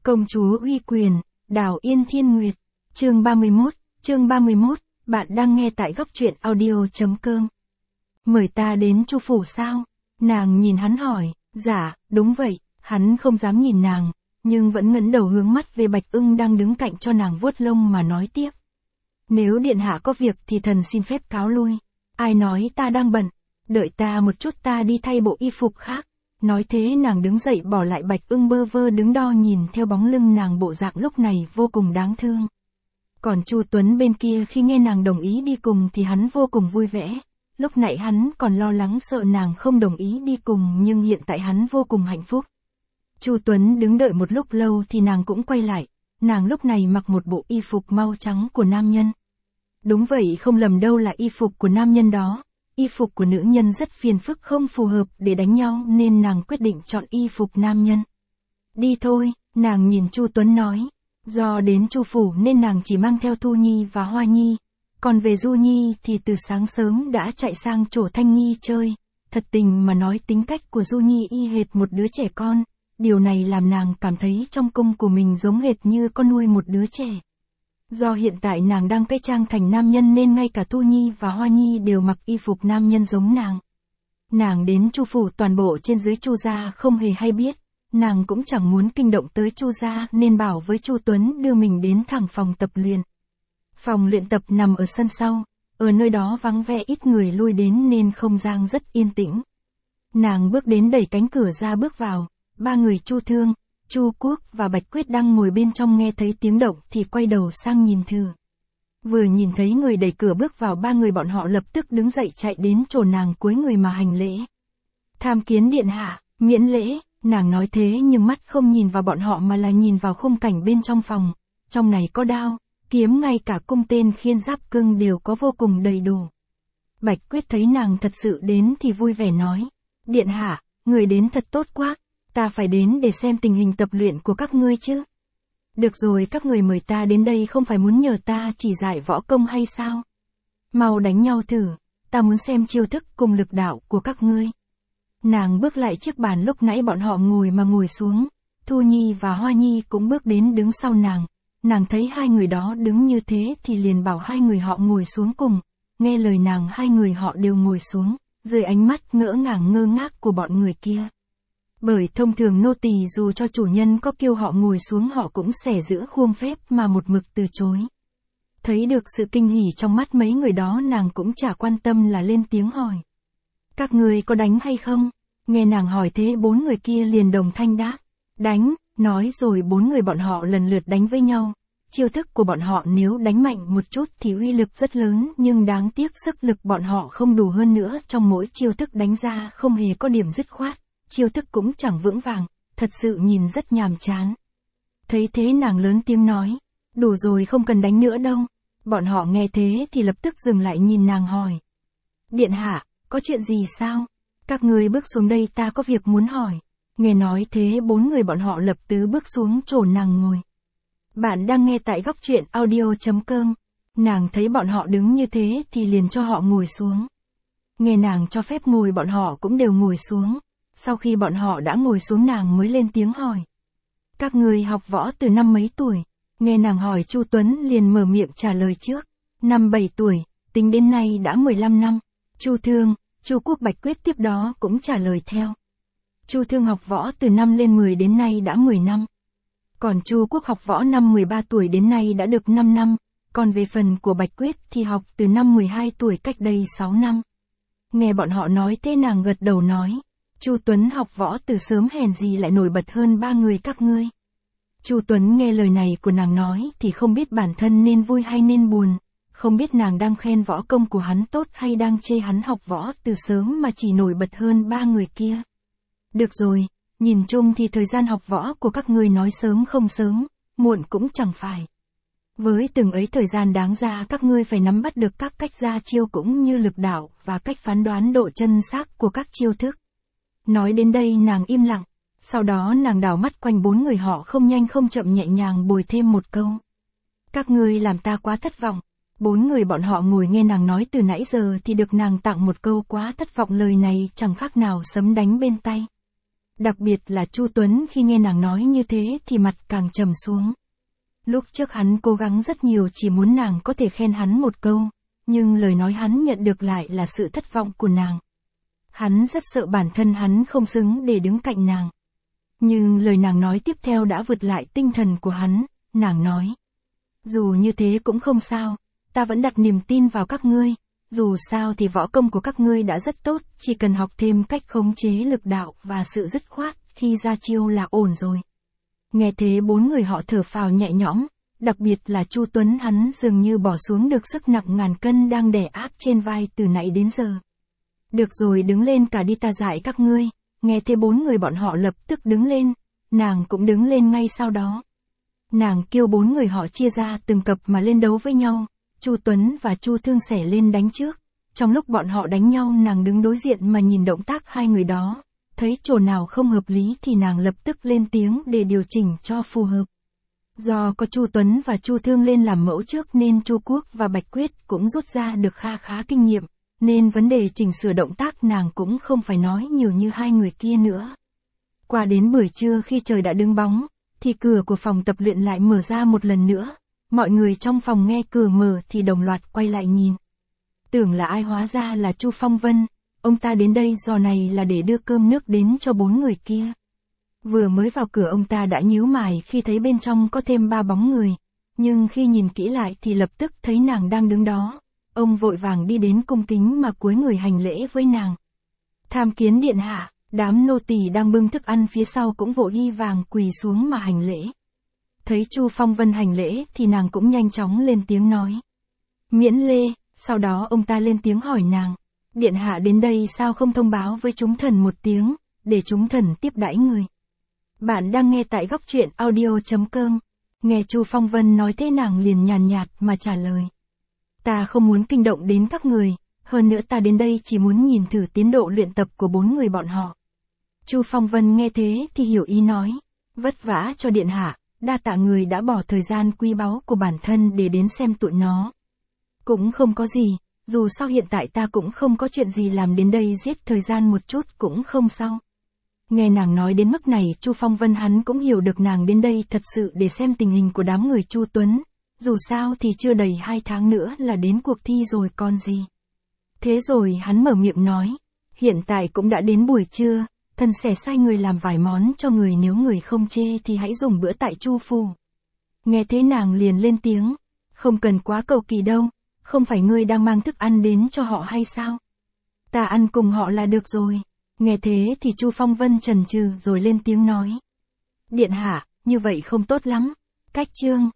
Công chúa uy quyền, Đào Yên Thiên Nguyệt, chương 31, bạn đang nghe tại góc truyện audio.com. Mời ta đến Chu phủ sao? Nàng nhìn hắn hỏi, dạ, đúng vậy, hắn không dám nhìn nàng, nhưng vẫn ngẩng đầu hướng mắt về Bạch Ưng đang đứng cạnh cho nàng vuốt lông mà nói tiếp. Nếu điện hạ có việc thì thần xin phép cáo lui, ai nói ta đang bận, đợi ta một chút ta đi thay bộ y phục khác. Nói thế nàng đứng dậy bỏ lại Bạch Ưng bơ vơ đứng đo nhìn theo bóng lưng nàng, bộ dạng lúc này vô cùng đáng thương. Còn Chu Tuấn bên kia khi nghe nàng đồng ý đi cùng thì hắn vô cùng vui vẻ. Lúc nãy hắn còn lo lắng sợ nàng không đồng ý đi cùng, nhưng hiện tại hắn vô cùng hạnh phúc. Chu Tuấn đứng đợi một lúc lâu thì nàng cũng quay lại, nàng lúc này mặc một bộ y phục màu trắng của nam nhân. Đúng vậy, không lầm đâu, là y phục của nam nhân đó. Y phục của nữ nhân rất phiền phức, không phù hợp để đánh nhau nên nàng quyết định chọn y phục nam nhân. Đi thôi, nàng nhìn Chu Tuấn nói. Do đến Chu phủ nên nàng chỉ mang theo Thu Nhi và Hoa Nhi. Còn về Du Nhi thì từ sáng sớm đã chạy sang chỗ Thanh Nhi chơi. Thật tình mà nói, tính cách của Du Nhi y hệt một đứa trẻ con. Điều này làm nàng cảm thấy trong cung của mình giống hệt như con nuôi một đứa trẻ. Do hiện tại nàng đang cải trang thành nam nhân nên ngay cả Thu Nhi và Hoa Nhi đều mặc y phục nam nhân giống nàng. Nàng đến Chu phủ toàn bộ trên dưới Chu gia không hề hay biết, nàng cũng chẳng muốn kinh động tới Chu gia nên bảo với Chu Tuấn đưa mình đến thẳng phòng tập luyện. Phòng luyện tập nằm ở sân sau, ở nơi đó vắng vẻ ít người lui đến nên không gian rất yên tĩnh. Nàng bước đến đẩy cánh cửa ra bước vào, ba người Chu Thương, Chu Quốc và Bạch Quyết đang ngồi bên trong nghe thấy tiếng động thì quay đầu sang nhìn thử. Vừa nhìn thấy người đẩy cửa bước vào, ba người bọn họ lập tức đứng dậy chạy đến chỗ nàng cúi người mà hành lễ. Tham kiến điện hạ, miễn lễ, nàng nói thế nhưng mắt không nhìn vào bọn họ mà là nhìn vào khung cảnh bên trong phòng. Trong này có đao, kiếm, ngay cả cung tên khiên giáp cưng đều có vô cùng đầy đủ. Bạch Quyết thấy nàng thật sự đến thì vui vẻ nói. Điện hạ, người đến thật tốt quá. Ta phải đến để xem tình hình tập luyện của các ngươi chứ. Được rồi, các người mời ta đến đây không phải muốn nhờ ta chỉ dạy võ công hay sao? Mau đánh nhau thử, ta muốn xem chiêu thức cùng lực đạo của các ngươi. Nàng bước lại chiếc bàn lúc nãy bọn họ ngồi xuống. Thu Nhi và Hoa Nhi cũng bước đến đứng sau nàng. Nàng thấy hai người đó đứng như thế thì liền bảo hai người họ ngồi xuống cùng. Nghe lời nàng, hai người họ đều ngồi xuống, dưới ánh mắt ngỡ ngàng ngơ ngác của bọn người kia. Bởi thông thường nô tỳ dù cho chủ nhân có kêu họ ngồi xuống họ cũng sẽ giữ khuôn phép mà một mực từ chối. Thấy được sự kinh hỉ trong mắt mấy người đó, nàng cũng chả quan tâm là lên tiếng hỏi. Các người có đánh hay không? Nghe nàng hỏi thế bốn người kia liền đồng thanh đáp. Đánh, nói rồi bốn người bọn họ lần lượt đánh với nhau. Chiêu thức của bọn họ nếu đánh mạnh một chút thì uy lực rất lớn, nhưng đáng tiếc sức lực bọn họ không đủ, hơn nữa trong mỗi chiêu thức đánh ra không hề có điểm dứt khoát. Chiêu thức cũng chẳng vững vàng, thật sự nhìn rất nhàm chán. Thấy thế nàng lớn tiếng nói, đủ rồi, không cần đánh nữa đâu. Bọn họ nghe thế thì lập tức dừng lại nhìn nàng hỏi. Điện hạ, có chuyện gì sao? Các ngươi bước xuống đây, ta có việc muốn hỏi. Nghe nói thế bốn người bọn họ lập tức bước xuống chỗ nàng ngồi. Bạn đang nghe tại góc truyện audio.com. Nàng thấy bọn họ đứng như thế thì liền cho họ ngồi xuống. Nghe nàng cho phép ngồi, bọn họ cũng đều ngồi xuống. Sau khi bọn họ đã ngồi xuống nàng mới lên tiếng hỏi. Các người học võ từ năm mấy tuổi? Nghe nàng hỏi Chu Tuấn liền mở miệng trả lời trước. Năm 7 tuổi, tính đến nay đã 15 năm. Chu Thương, Chu Quốc, Bạch Quyết tiếp đó cũng trả lời theo. Chu Thương học võ từ năm lên 10 đến nay đã 10 năm. Còn Chu Quốc học võ năm 13 tuổi đến nay đã được 5 năm. Còn về phần của Bạch Quyết thì học từ năm 12 tuổi cách đây 6 năm. Nghe bọn họ nói thế nàng gật đầu nói. Chu Tuấn học võ từ sớm, hèn gì lại nổi bật hơn ba người các ngươi. Chu Tuấn nghe lời này của nàng nói thì không biết bản thân nên vui hay nên buồn, không biết nàng đang khen võ công của hắn tốt hay đang chê hắn học võ từ sớm mà chỉ nổi bật hơn ba người kia. Được rồi, nhìn chung thì thời gian học võ của các ngươi nói sớm không sớm, muộn cũng chẳng phải. Với từng ấy thời gian đáng ra các ngươi phải nắm bắt được các cách ra chiêu cũng như lực đạo và cách phán đoán độ chân xác của các chiêu thức. Nói đến đây nàng im lặng, sau đó nàng đảo mắt quanh bốn người họ không nhanh không chậm nhẹ nhàng bồi thêm một câu. Các ngươi làm ta quá thất vọng. Bốn người bọn họ ngồi nghe nàng nói từ nãy giờ thì được nàng tặng một câu quá thất vọng, lời này chẳng khác nào sấm đánh bên tay. Đặc biệt là Chu Tuấn khi nghe nàng nói như thế thì mặt càng trầm xuống. Lúc trước hắn cố gắng rất nhiều chỉ muốn nàng có thể khen hắn một câu, nhưng lời nói hắn nhận được lại là sự thất vọng của nàng. Hắn rất sợ bản thân hắn không xứng để đứng cạnh nàng. Nhưng lời nàng nói tiếp theo đã vượt lại tinh thần của hắn, nàng nói. Dù như thế cũng không sao, ta vẫn đặt niềm tin vào các ngươi, dù sao thì võ công của các ngươi đã rất tốt, chỉ cần học thêm cách khống chế lực đạo và sự dứt khoát khi ra chiêu là ổn rồi. Nghe thế bốn người họ thở phào nhẹ nhõm, đặc biệt là Chu Tuấn, hắn dường như bỏ xuống được sức nặng ngàn cân đang đè áp trên vai từ nãy đến giờ. Được rồi, đứng lên cả đi, ta dạy các ngươi. Nghe thế bốn người bọn họ lập tức đứng lên, nàng cũng đứng lên ngay sau đó. Nàng kêu bốn người họ chia ra từng cặp mà lên đấu với nhau, Chu Tuấn và Chu Thương xẻ lên đánh trước. Trong lúc bọn họ đánh nhau nàng đứng đối diện mà nhìn động tác hai người đó, thấy chỗ nào không hợp lý thì nàng lập tức lên tiếng để điều chỉnh cho phù hợp. Do có Chu Tuấn và Chu Thương lên làm mẫu trước nên Chu Quốc và Bạch Quyết cũng rút ra được khá kinh nghiệm, nên vấn đề chỉnh sửa động tác nàng cũng không phải nói nhiều như hai người kia nữa. Qua đến buổi trưa khi trời đã đứng bóng, thì cửa của phòng tập luyện lại mở ra một lần nữa. Mọi người trong phòng nghe cửa mở thì đồng loạt quay lại nhìn. Tưởng là ai, hóa ra là Chu Phong Vân, ông ta đến đây giờ này là để đưa cơm nước đến cho bốn người kia. Vừa mới vào cửa ông ta đã nhíu mày khi thấy bên trong có thêm 3 bóng người, nhưng khi nhìn kỹ lại thì lập tức thấy nàng đang đứng đó. Ông vội vàng đi đến cung kính mà cúi người hành lễ với nàng. Tham kiến điện hạ. Đám nô tỳ đang bưng thức ăn phía sau cũng vội ghi vàng quỳ xuống mà hành lễ. Thấy Chu Phong Vân hành lễ thì nàng cũng nhanh chóng lên tiếng nói. Miễn lê, sau đó ông ta lên tiếng hỏi nàng. Điện hạ đến đây sao không thông báo với chúng thần một tiếng, để chúng thần tiếp đãi người. Bạn đang nghe tại góc truyện audio.com. Nghe Chu Phong Vân nói thế nàng liền nhàn nhạt mà trả lời. Ta không muốn kinh động đến các người, hơn nữa ta đến đây chỉ muốn nhìn thử tiến độ luyện tập của bốn người bọn họ. Chu Phong Vân nghe thế thì hiểu ý nói. Vất vả cho điện hạ, đa tạ người đã bỏ thời gian quý báu của bản thân để đến xem tụi nó. Cũng không có gì, dù sao hiện tại ta cũng không có chuyện gì làm, đến đây giết thời gian một chút cũng không sao. Nghe nàng nói đến mức này Chu Phong Vân hắn cũng hiểu được nàng đến đây thật sự để xem tình hình của đám người Chu Tuấn. Dù sao thì chưa đầy 2 tháng nữa là đến cuộc thi rồi còn gì. Thế rồi hắn mở miệng nói. Hiện tại cũng đã đến buổi trưa, thần sẽ sai người làm vài món cho người, nếu người không chê thì hãy dùng bữa tại Chu phủ. Nghe thế nàng liền lên tiếng. Không cần quá cầu kỳ đâu, không phải ngươi đang mang thức ăn đến cho họ hay sao? Ta ăn cùng họ là được rồi. Nghe thế thì Chu Phong Vân chần chừ rồi lên tiếng nói. Điện hạ, như vậy không tốt lắm. Cách chương